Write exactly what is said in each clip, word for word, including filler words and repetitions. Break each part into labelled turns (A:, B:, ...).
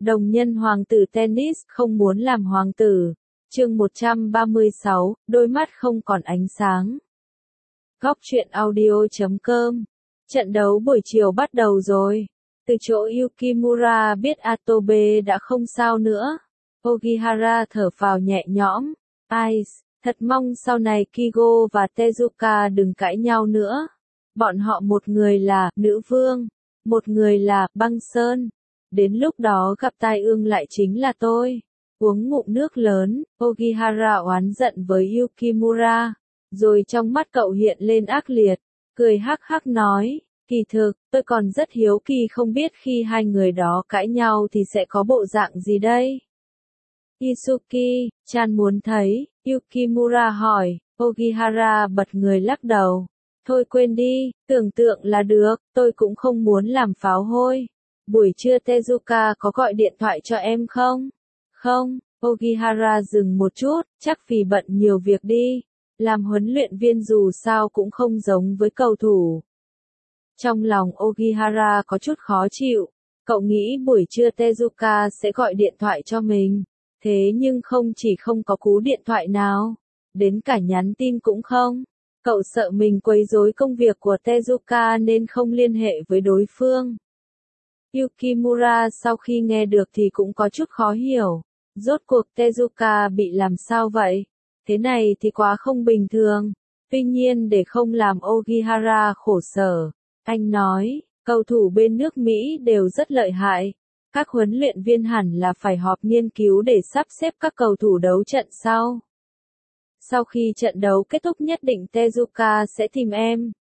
A: Đồng nhân hoàng tử tennis không muốn làm hoàng tử. Chương một trăm ba mươi sáu, đôi mắt không còn ánh sáng. Góc truyện audio chấm com. Trận đấu buổi chiều bắt đầu rồi. Từ chỗ Yukimura biết Atobe đã không sao nữa, Ogihara thở phào nhẹ nhõm. Ice, thật mong sau này Kigo và Tezuka đừng cãi nhau nữa. Bọn họ một người là nữ vương, một người là băng sơn. Đến lúc đó gặp tai ương lại chính là tôi. Uống ngụm nước lớn, Ogihara oán giận với Yukimura, rồi trong mắt cậu hiện lên ác liệt, cười hắc hắc nói, kỳ thực, tôi còn rất hiếu kỳ không biết khi hai người đó cãi nhau thì sẽ có bộ dạng gì đây. Isuki, chan muốn thấy, Yukimura hỏi, Ogihara bật người lắc đầu. Thôi quên đi, tưởng tượng là được, tôi cũng không muốn làm pháo hôi. Buổi trưa Tezuka có gọi điện thoại cho em không? Không, Ogihara dừng một chút, chắc vì bận nhiều việc đi. Làm huấn luyện viên dù sao cũng không giống với cầu thủ. Trong lòng Ogihara có chút khó chịu, cậu nghĩ buổi trưa Tezuka sẽ gọi điện thoại cho mình. Thế nhưng không chỉ không có cú điện thoại nào, đến cả nhắn tin cũng không. Cậu sợ mình quấy rối công việc của Tezuka nên không liên hệ với đối phương. Yukimura sau khi nghe được thì cũng có chút khó hiểu. Rốt cuộc Tezuka bị làm sao vậy? Thế này thì quá không bình thường. Tuy nhiên để không làm Ogihara khổ sở, anh nói, cầu thủ bên nước Mỹ đều rất lợi hại. Các huấn luyện viên hẳn là phải họp nghiên cứu để sắp xếp các cầu thủ đấu trận sau. Sau khi trận đấu kết thúc nhất định Tezuka sẽ tìm em.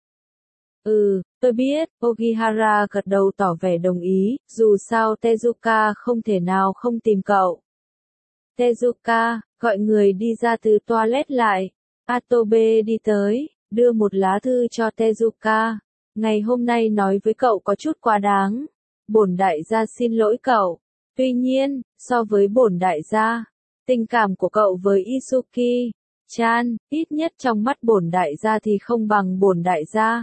A: Ừ, tôi biết, Ogihara gật đầu tỏ vẻ đồng ý, dù sao Tezuka không thể nào không tìm cậu. Tezuka, gọi người đi ra từ toilet lại. Atobe đi tới, đưa một lá thư cho Tezuka. Ngày hôm nay nói với cậu có chút quá đáng. Bổn đại gia xin lỗi cậu. Tuy nhiên, so với bổn đại gia, tình cảm của cậu với Isuki chan, ít nhất trong mắt bổn đại gia thì không bằng bổn đại gia.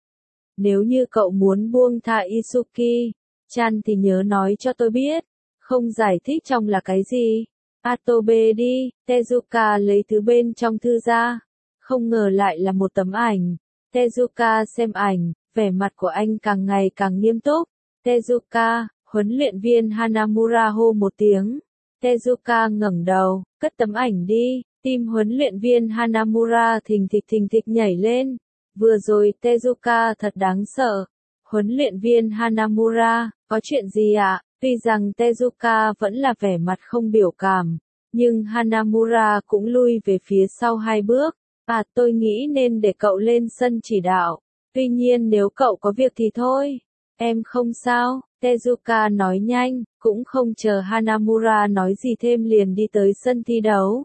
A: Nếu như cậu muốn buông tha Isuki chan thì nhớ nói cho tôi biết. Không giải thích trong là cái gì. Atobe đi, Tezuka lấy thứ bên trong thư ra. Không ngờ lại là một tấm ảnh. Tezuka xem ảnh, vẻ mặt của anh càng ngày càng nghiêm túc. Tezuka, huấn luyện viên Hanamura hô một tiếng. Tezuka ngẩng đầu, cất tấm ảnh đi. Tim huấn luyện viên Hanamura thình thịch thình thịch nhảy lên. Vừa rồi Tezuka thật đáng sợ. Huấn luyện viên Hanamura, có chuyện gì ạ? À? Tuy rằng Tezuka vẫn là vẻ mặt không biểu cảm, nhưng Hanamura cũng lui về phía sau hai bước. À, tôi nghĩ nên để cậu lên sân chỉ đạo. Tuy nhiên nếu cậu có việc thì thôi. Em không sao, Tezuka nói nhanh, cũng không chờ Hanamura nói gì thêm liền đi tới sân thi đấu.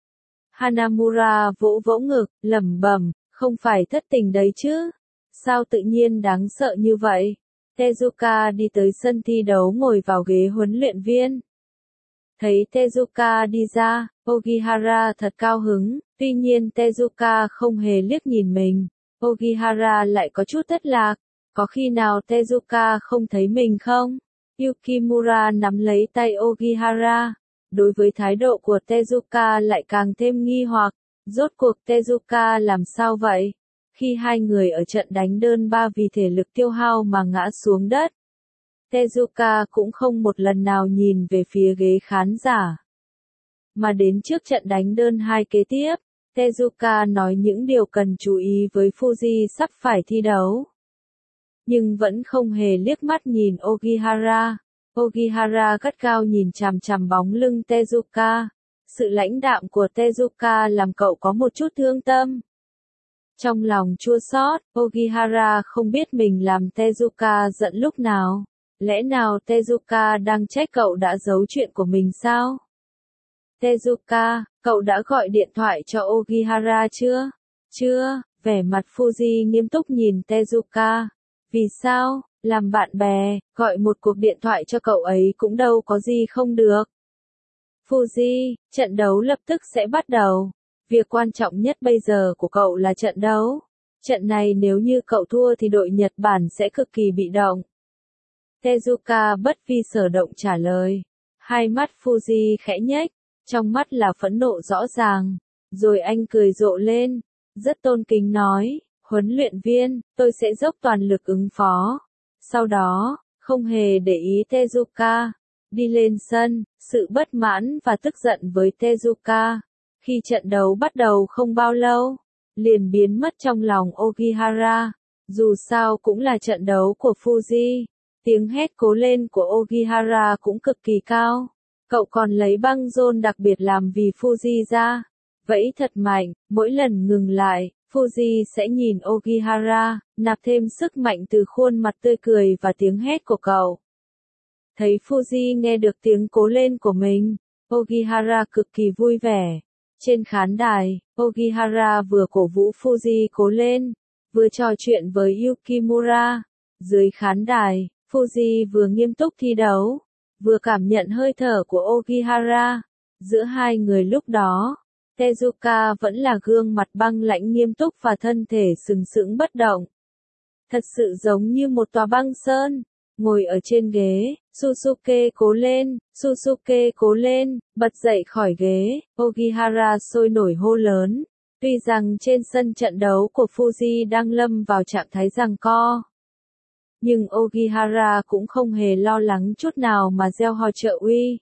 A: Hanamura vỗ vỗ ngực, lẩm bẩm, không phải thất tình đấy chứ? Sao tự nhiên đáng sợ như vậy? Tezuka đi tới sân thi đấu ngồi vào ghế huấn luyện viên. Thấy Tezuka đi ra, Ogihara thật cao hứng, tuy nhiên Tezuka không hề liếc nhìn mình. Ogihara lại có chút thất lạc, có khi nào Tezuka không thấy mình không? Yukimura nắm lấy tay Ogihara, đối với thái độ của Tezuka lại càng thêm nghi hoặc, rốt cuộc Tezuka làm sao vậy? Khi hai người ở trận đánh đơn ba vì thể lực tiêu hao mà ngã xuống đất, Tezuka cũng không một lần nào nhìn về phía ghế khán giả. Mà đến trước trận đánh đơn hai kế tiếp, Tezuka nói những điều cần chú ý với Fuji sắp phải thi đấu. Nhưng vẫn không hề liếc mắt nhìn Ogihara. Ogihara gắt gao nhìn chằm chằm bóng lưng Tezuka. Sự lãnh đạm của Tezuka làm cậu có một chút thương tâm. Trong lòng chua xót, Ogihara không biết mình làm Tezuka giận lúc nào. Lẽ nào Tezuka đang trách cậu đã giấu chuyện của mình sao? Tezuka, cậu đã gọi điện thoại cho Ogihara chưa? Chưa, vẻ mặt Fuji nghiêm túc nhìn Tezuka. Vì sao? Làm bạn bè, gọi một cuộc điện thoại cho cậu ấy cũng đâu có gì không được. Fuji, trận đấu lập tức sẽ bắt đầu. Việc quan trọng nhất bây giờ của cậu là trận đấu. Trận này nếu như cậu thua thì đội Nhật Bản sẽ cực kỳ bị động. Tezuka bất vi sở động trả lời. Hai mắt Fuji khẽ nhếch, trong mắt là phẫn nộ rõ ràng. Rồi anh cười rộ lên, rất tôn kính nói, huấn luyện viên, tôi sẽ dốc toàn lực ứng phó. Sau đó, không hề để ý Tezuka, đi lên sân, sự bất mãn và tức giận với Tezuka. Khi trận đấu bắt đầu không bao lâu, liền biến mất trong lòng Ogihara. Dù sao cũng là trận đấu của Fuji, tiếng hét cố lên của Ogihara cũng cực kỳ cao. Cậu còn lấy băng rôn đặc biệt làm vì Fuji ra. Vẫy thật mạnh, mỗi lần ngừng lại, Fuji sẽ nhìn Ogihara, nạp thêm sức mạnh từ khuôn mặt tươi cười và tiếng hét của cậu. Thấy Fuji nghe được tiếng cố lên của mình, Ogihara cực kỳ vui vẻ. Trên khán đài, Ogihara vừa cổ vũ Fuji cố lên, vừa trò chuyện với Yukimura. Dưới khán đài, Fuji vừa nghiêm túc thi đấu, vừa cảm nhận hơi thở của Ogihara. Giữa hai người lúc đó, Tezuka vẫn là gương mặt băng lãnh nghiêm túc và thân thể sừng sững bất động. Thật sự giống như một tòa băng sơn. Ngồi ở trên ghế, Susuke cố lên, Susuke cố lên, bật dậy khỏi ghế, Ogihara sôi nổi hô lớn. Tuy rằng trên sân trận đấu của Fuji đang lâm vào trạng thái giằng co, nhưng Ogihara cũng không hề lo lắng chút nào mà gieo hò trợ uy.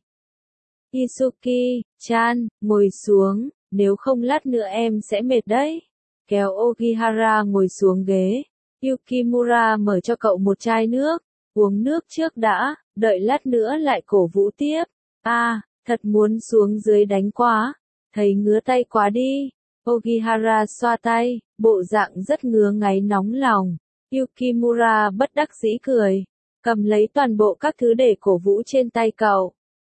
A: Isuki, chan, ngồi xuống, nếu không lát nữa em sẽ mệt đấy. Kéo Ogihara ngồi xuống ghế, Yukimura mở cho cậu một chai nước. Uống nước trước đã, đợi lát nữa lại cổ vũ tiếp. À, thật muốn xuống dưới đánh quá, thấy ngứa tay quá đi. Ogihara xoa tay, bộ dạng rất ngứa ngáy nóng lòng. Yukimura bất đắc dĩ cười, cầm lấy toàn bộ các thứ để cổ vũ trên tay cậu.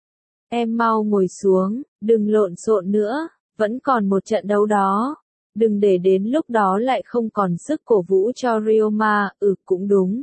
A: Em mau ngồi xuống, đừng lộn xộn nữa, vẫn còn một trận đấu đó. Đừng để đến lúc đó lại không còn sức cổ vũ cho Ryoma. Ừ cũng đúng.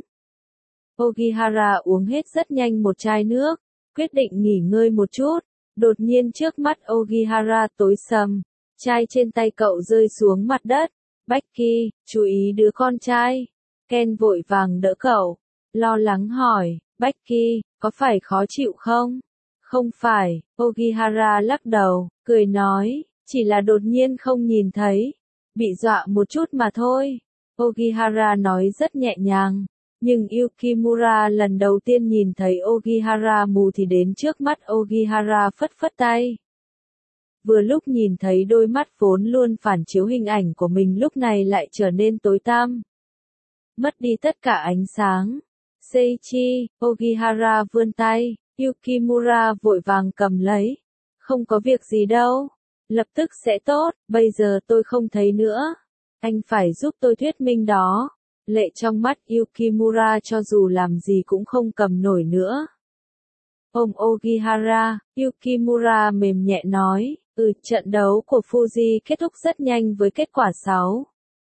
A: Ogihara uống hết rất nhanh một chai nước, quyết định nghỉ ngơi một chút. Đột nhiên trước mắt Ogihara tối sầm, chai trên tay cậu rơi xuống mặt đất. Becky, chú ý đứa con trai. Ken vội vàng đỡ cậu, lo lắng hỏi, Becky, có phải khó chịu không? Không phải, Ogihara lắc đầu, cười nói, chỉ là đột nhiên không nhìn thấy, bị dọa một chút mà thôi. Ogihara nói rất nhẹ nhàng. Nhưng Yukimura lần đầu tiên nhìn thấy Ogihara mù thì đến trước mắt Ogihara phất phất tay. Vừa lúc nhìn thấy đôi mắt vốn luôn phản chiếu hình ảnh của mình lúc này lại trở nên tối tăm. Mất đi tất cả ánh sáng. Seichi, Ogihara vươn tay, Yukimura vội vàng cầm lấy. Không có việc gì đâu. Lập tức sẽ tốt, bây giờ tôi không thấy nữa. Anh phải giúp tôi thuyết minh đó. Lệ trong mắt Yukimura cho dù làm gì cũng không cầm nổi nữa. Ôm Ogihara, Yukimura mềm nhẹ nói, ừ, trận đấu của Fuji kết thúc rất nhanh với kết quả sáu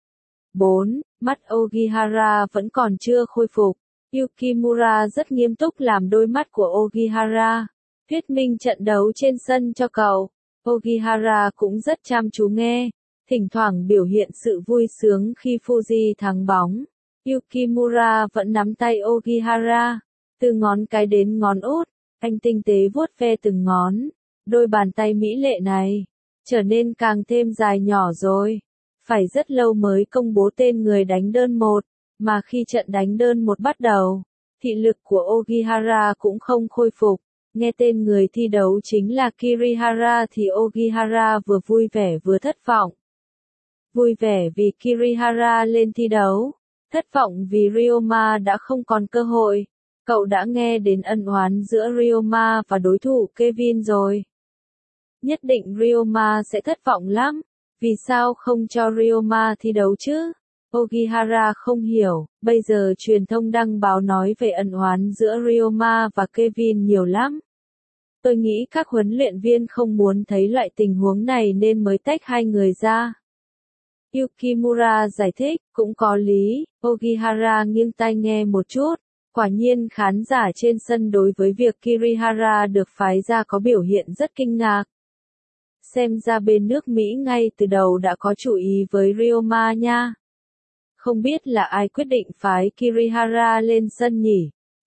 A: bốn, mắt Ogihara vẫn còn chưa khôi phục. Yukimura rất nghiêm túc làm đôi mắt của Ogihara, thuyết minh trận đấu trên sân cho cậu. Ogihara cũng rất chăm chú nghe, thỉnh thoảng biểu hiện sự vui sướng khi Fuji thắng bóng. Yukimura vẫn nắm tay Ogihara, từ ngón cái đến ngón út, anh tinh tế vuốt ve từng ngón. Đôi bàn tay mỹ lệ này, trở nên càng thêm dài nhỏ rồi. Phải rất lâu mới công bố tên người đánh đơn một, mà khi trận đánh đơn một bắt đầu, thị lực của Ogihara cũng không khôi phục. Nghe tên người thi đấu chính là Kirihara thì Ogihara vừa vui vẻ vừa thất vọng. Vui vẻ vì Kirihara lên thi đấu, thất vọng vì Ryoma đã không còn cơ hội. Cậu đã nghe đến ân oán giữa Ryoma và đối thủ Kevin rồi. Nhất định Ryoma sẽ thất vọng lắm. Vì sao không cho Ryoma thi đấu chứ? Ogihara không hiểu, bây giờ truyền thông đăng báo nói về ân oán giữa Ryoma và Kevin nhiều lắm. Tôi nghĩ các huấn luyện viên không muốn thấy loại tình huống này nên mới tách hai người ra. Yukimura giải thích, cũng có lý. Ogihara nghiêng tai nghe một chút. Quả nhiên khán giả trên sân đối với việc Kirihara được phái ra có biểu hiện rất kinh ngạc. Xem ra bên nước Mỹ ngay từ đầu đã có chủ ý với Ryoma nha. Không biết là ai quyết định phái Kirihara lên sân nhỉ?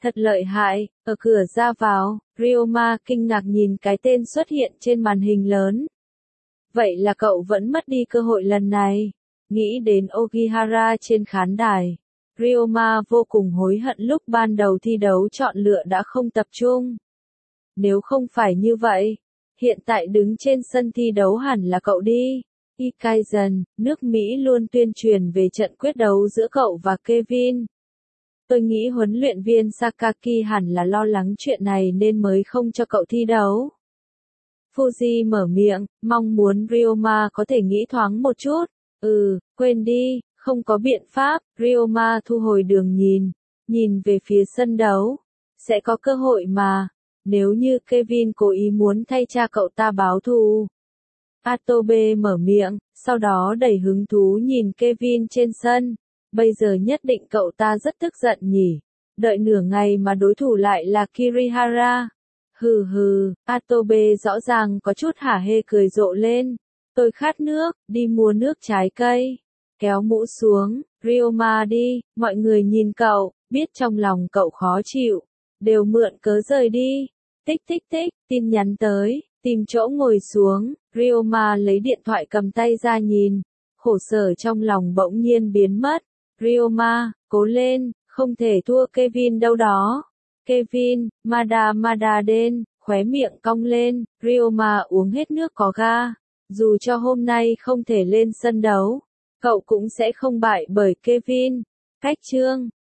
A: Thật lợi hại, ở cửa ra vào, Ryoma kinh ngạc nhìn cái tên xuất hiện trên màn hình lớn. Vậy là cậu vẫn mất đi cơ hội lần này. Nghĩ đến Ogihara trên khán đài, Ryoma vô cùng hối hận lúc ban đầu thi đấu chọn lựa đã không tập trung. Nếu không phải như vậy, hiện tại đứng trên sân thi đấu hẳn là cậu đi. Ikaisen, nước Mỹ luôn tuyên truyền về trận quyết đấu giữa cậu và Kevin. Tôi nghĩ huấn luyện viên Sakaki hẳn là lo lắng chuyện này nên mới không cho cậu thi đấu. Fuji mở miệng, mong muốn Ryoma có thể nghĩ thoáng một chút. Ừ, quên đi, không có biện pháp. Ryoma thu hồi đường nhìn, nhìn về phía sân đấu. Sẽ có cơ hội mà, nếu như Kevin cố ý muốn thay cha cậu ta báo thù. Atobe mở miệng, sau đó đầy hứng thú nhìn Kevin trên sân. Bây giờ nhất định cậu ta rất tức giận nhỉ. Đợi nửa ngày mà đối thủ lại là Kirihara. Hừ hừ, Atobe rõ ràng có chút hả hê cười rộ lên. Tôi khát nước, đi mua nước trái cây. Kéo mũ xuống, Ryoma đi, mọi người nhìn cậu, biết trong lòng cậu khó chịu. Đều mượn cớ rời đi. Tích tích tích, tin nhắn tới, tìm chỗ ngồi xuống, Ryoma lấy điện thoại cầm tay ra nhìn. Khổ sở trong lòng bỗng nhiên biến mất. Ryoma, cố lên, không thể thua Kevin đâu đó. Kevin, Mada Mada Den, khóe miệng cong lên, Ryoma uống hết nước có ga. Dù cho hôm nay không thể lên sân đấu, cậu cũng sẽ không bại bởi Kevin. Cách chương